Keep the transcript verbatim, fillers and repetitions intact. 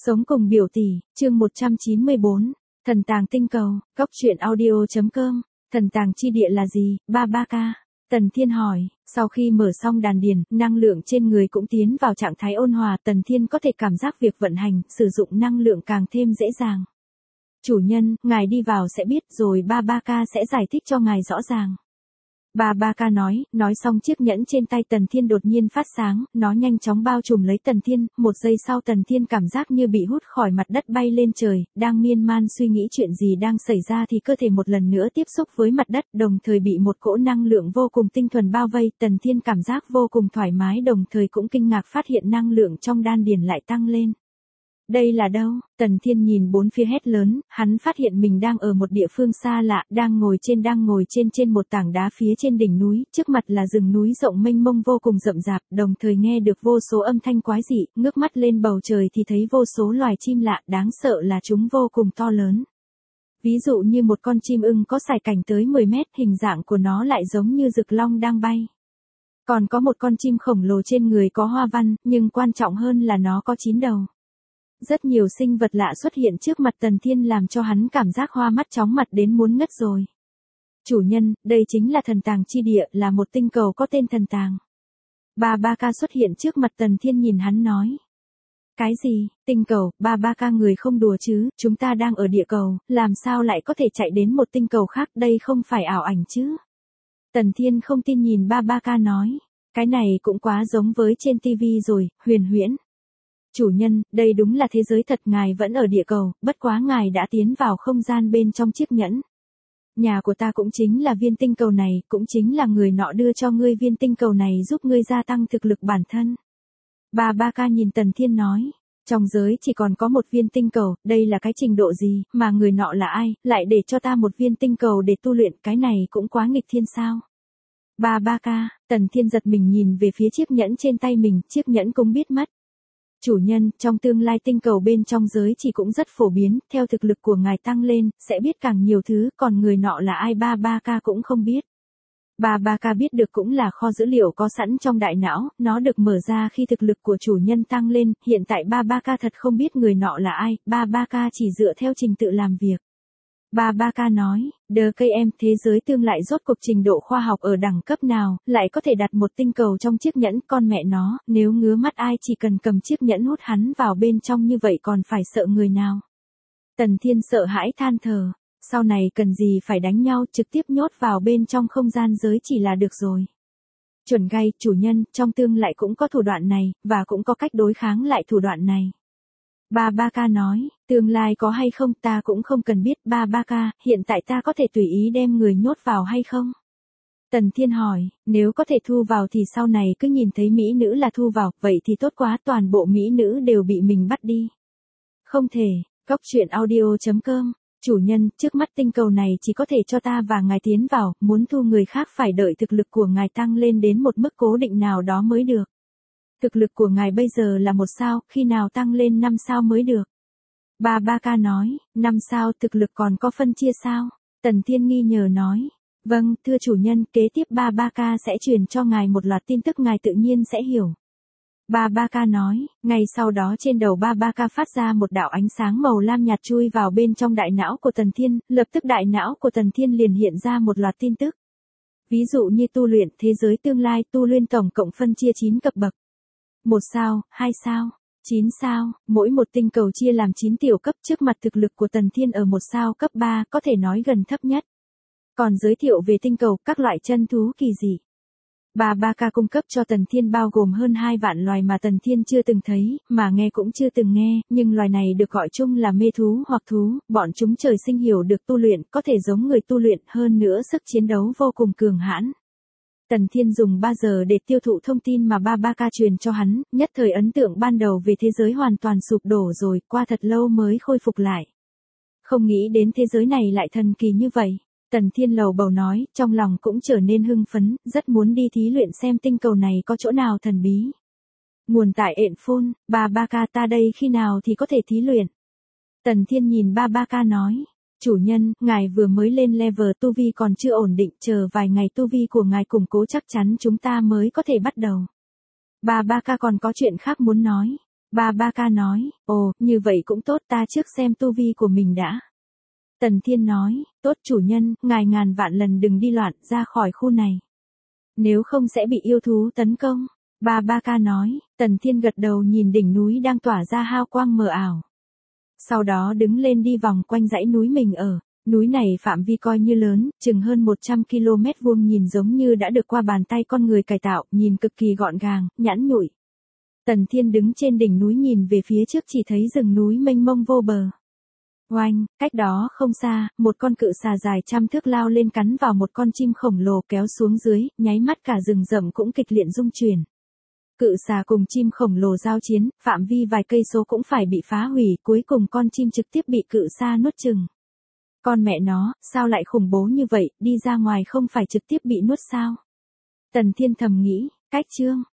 Sống cùng biểu tỷ, chương một trăm chín mươi bốn, thần tàng tinh cầu, góc truyện audio.com, thần tàng chi địa là gì, ba ba ca? Tần Thiên hỏi, sau khi mở xong đàn điền, năng lượng trên người cũng tiến vào trạng thái ôn hòa, Tần Thiên có thể cảm giác việc vận hành, sử dụng năng lượng càng thêm dễ dàng. Chủ nhân, ngài đi vào sẽ biết rồi ba ba ca sẽ giải thích cho ngài rõ ràng. Ba ba ca nói, nói xong chiếc nhẫn trên tay Tần Thiên đột nhiên phát sáng, nó nhanh chóng bao trùm lấy Tần Thiên, một giây sau Tần Thiên cảm giác như bị hút khỏi mặt đất bay lên trời, đang miên man suy nghĩ chuyện gì đang xảy ra thì cơ thể một lần nữa tiếp xúc với mặt đất, đồng thời bị một cỗ năng lượng vô cùng tinh thuần bao vây, Tần Thiên cảm giác vô cùng thoải mái đồng thời cũng kinh ngạc phát hiện năng lượng trong đan điền lại tăng lên. Đây là đâu? Tần Thiên nhìn bốn phía hét lớn, hắn phát hiện mình đang ở một địa phương xa lạ, đang ngồi trên đang ngồi trên trên một tảng đá phía trên đỉnh núi, trước mặt là rừng núi rộng mênh mông vô cùng rậm rạp, đồng thời nghe được vô số âm thanh quái dị, ngước mắt lên bầu trời thì thấy vô số loài chim lạ, đáng sợ là chúng vô cùng to lớn. Ví dụ như một con chim ưng có sải cành tới mười mét, hình dạng của nó lại giống như rực long đang bay. Còn có một con chim khổng lồ trên người có hoa văn, nhưng quan trọng hơn là nó có chín đầu. Rất nhiều sinh vật lạ xuất hiện trước mặt Tần Thiên làm cho hắn cảm giác hoa mắt chóng mặt đến muốn ngất rồi. Chủ nhân, đây chính là thần tàng chi địa, là một tinh cầu có tên thần tàng. Ba ba ca xuất hiện trước mặt Tần Thiên nhìn hắn nói. Cái gì, tinh cầu, ba ba ca người không đùa chứ, chúng ta đang ở địa cầu, làm sao lại có thể chạy đến một tinh cầu khác, đây không phải ảo ảnh chứ. Tần Thiên không tin nhìn ba ba ca nói, cái này cũng quá giống với trên tivi rồi, huyền huyễn. Chủ nhân, đây đúng là thế giới thật, ngài vẫn ở địa cầu, bất quá ngài đã tiến vào không gian bên trong chiếc nhẫn. Nhà của ta cũng chính là viên tinh cầu này, cũng chính là người nọ đưa cho ngươi viên tinh cầu này giúp ngươi gia tăng thực lực bản thân. Ba ba ca nhìn Tần Thiên nói, trong giới chỉ còn có một viên tinh cầu, đây là cái trình độ gì, mà người nọ là ai, lại để cho ta một viên tinh cầu để tu luyện, cái này cũng quá nghịch thiên sao. Ba ba ca, Tần Thiên giật mình nhìn về phía chiếc nhẫn trên tay mình, chiếc nhẫn cũng biết mất. Chủ nhân, trong tương lai tinh cầu bên trong giới chỉ cũng rất phổ biến, theo thực lực của ngài tăng lên, sẽ biết càng nhiều thứ, còn người nọ là ai ba ba ca cũng không biết. Ba ba ca biết được cũng là kho dữ liệu có sẵn trong đại não, nó được mở ra khi thực lực của chủ nhân tăng lên, hiện tại ba ba ca thật không biết người nọ là ai, ba ba ca chỉ dựa theo trình tự làm việc. Ba ba ca nói, đờ cây em, thế giới tương lại rốt cuộc trình độ khoa học ở đẳng cấp nào, lại có thể đặt một tinh cầu trong chiếc nhẫn, con mẹ nó, nếu ngứa mắt ai chỉ cần cầm chiếc nhẫn hút hắn vào bên trong như vậy còn phải sợ người nào. Tần Thiên sợ hãi than thở, sau này cần gì phải đánh nhau, trực tiếp nhốt vào bên trong không gian giới chỉ là được rồi. Chuẩn gay, chủ nhân, trong tương lại cũng có thủ đoạn này, và cũng có cách đối kháng lại thủ đoạn này. Ba ba ca nói, tương lai có hay không ta cũng không cần biết, ba ba ca, hiện tại ta có thể tùy ý đem người nhốt vào hay không? Tần Thiên hỏi, nếu có thể thu vào thì sau này cứ nhìn thấy mỹ nữ là thu vào, vậy thì tốt quá, toàn bộ mỹ nữ đều bị mình bắt đi. Không thể, góc truyện audio.com, chủ nhân, trước mắt tinh cầu này chỉ có thể cho ta và ngài tiến vào, muốn thu người khác phải đợi thực lực của ngài tăng lên đến một mức cố định nào đó mới được. Thực lực của ngài bây giờ là một sao, khi nào tăng lên năm sao mới được? Ba ba ca nói, năm sao, thực lực còn có phân chia sao? Tần Thiên nghi ngờ nói, vâng, thưa chủ nhân, kế tiếp ba ba ca sẽ truyền cho ngài một loạt tin tức ngài tự nhiên sẽ hiểu. Ba ba ca nói, ngay sau đó trên đầu ba ba ca phát ra một đạo ánh sáng màu lam nhạt chui vào bên trong đại não của Tần Thiên, lập tức đại não của Tần Thiên liền hiện ra một loạt tin tức. Ví dụ như tu luyện, thế giới tương lai, tu luyện tổng cộng phân chia chín cấp bậc. Một sao, hai sao, chín sao, mỗi một tinh cầu chia làm chín tiểu cấp, trước mặt thực lực của Tần Thiên ở một sao cấp ba, có thể nói gần thấp nhất. Còn giới thiệu về tinh cầu, các loại chân thú kỳ dị. Ba ba ca cung cấp cho Tần Thiên bao gồm hơn hai vạn loài mà Tần Thiên chưa từng thấy, mà nghe cũng chưa từng nghe, nhưng loài này được gọi chung là mê thú hoặc thú, bọn chúng trời sinh hiểu được tu luyện, có thể giống người tu luyện, hơn nữa sức chiến đấu vô cùng cường hãn. Tần Thiên dùng ba giờ để tiêu thụ thông tin mà ba ba ca truyền cho hắn, nhất thời ấn tượng ban đầu về thế giới hoàn toàn sụp đổ rồi, qua thật lâu mới khôi phục lại. Không nghĩ đến thế giới này lại thần kỳ như vậy. Tần Thiên lầu bầu nói, trong lòng cũng trở nên hưng phấn, rất muốn đi thí luyện xem tinh cầu này có chỗ nào thần bí. Nguồn tại ện phôn, ba ba ca ta đây khi nào thì có thể thí luyện. Tần Thiên nhìn ba ba ca nói. Chủ nhân, ngài vừa mới lên level tu vi còn chưa ổn định, chờ vài ngày tu vi của ngài củng cố chắc chắn chúng ta mới có thể bắt đầu. Ba ba ca còn có chuyện khác muốn nói. Ba ba ca nói, ồ, như vậy cũng tốt, ta trước xem tu vi của mình đã. Tần Thiên nói, tốt chủ nhân, ngài ngàn vạn lần đừng đi loạn ra khỏi khu này. Nếu không sẽ bị yêu thú tấn công. Ba ba ca nói, Tần Thiên gật đầu nhìn đỉnh núi đang tỏa ra hào quang mờ ảo. Sau đó đứng lên đi vòng quanh dãy núi mình ở. Núi này phạm vi coi như lớn, chừng hơn một trăm ki lô mét vuông, nhìn giống như đã được qua bàn tay con người cải tạo, nhìn cực kỳ gọn gàng, nhẵn nhụi. Tần Thiên đứng trên đỉnh núi nhìn về phía trước chỉ thấy rừng núi mênh mông vô bờ. Oanh, cách đó không xa, một con cự xà dài trăm thước lao lên cắn vào một con chim khổng lồ kéo xuống dưới, nháy mắt cả rừng rậm cũng kịch liệt rung chuyển. Cự xà cùng chim khổng lồ giao chiến, phạm vi vài cây số cũng phải bị phá hủy, cuối cùng con chim trực tiếp bị cự xà nuốt chừng. Con mẹ nó, sao lại khủng bố như vậy, đi ra ngoài không phải trực tiếp bị nuốt sao? Tần Thiên thầm nghĩ, cách chương.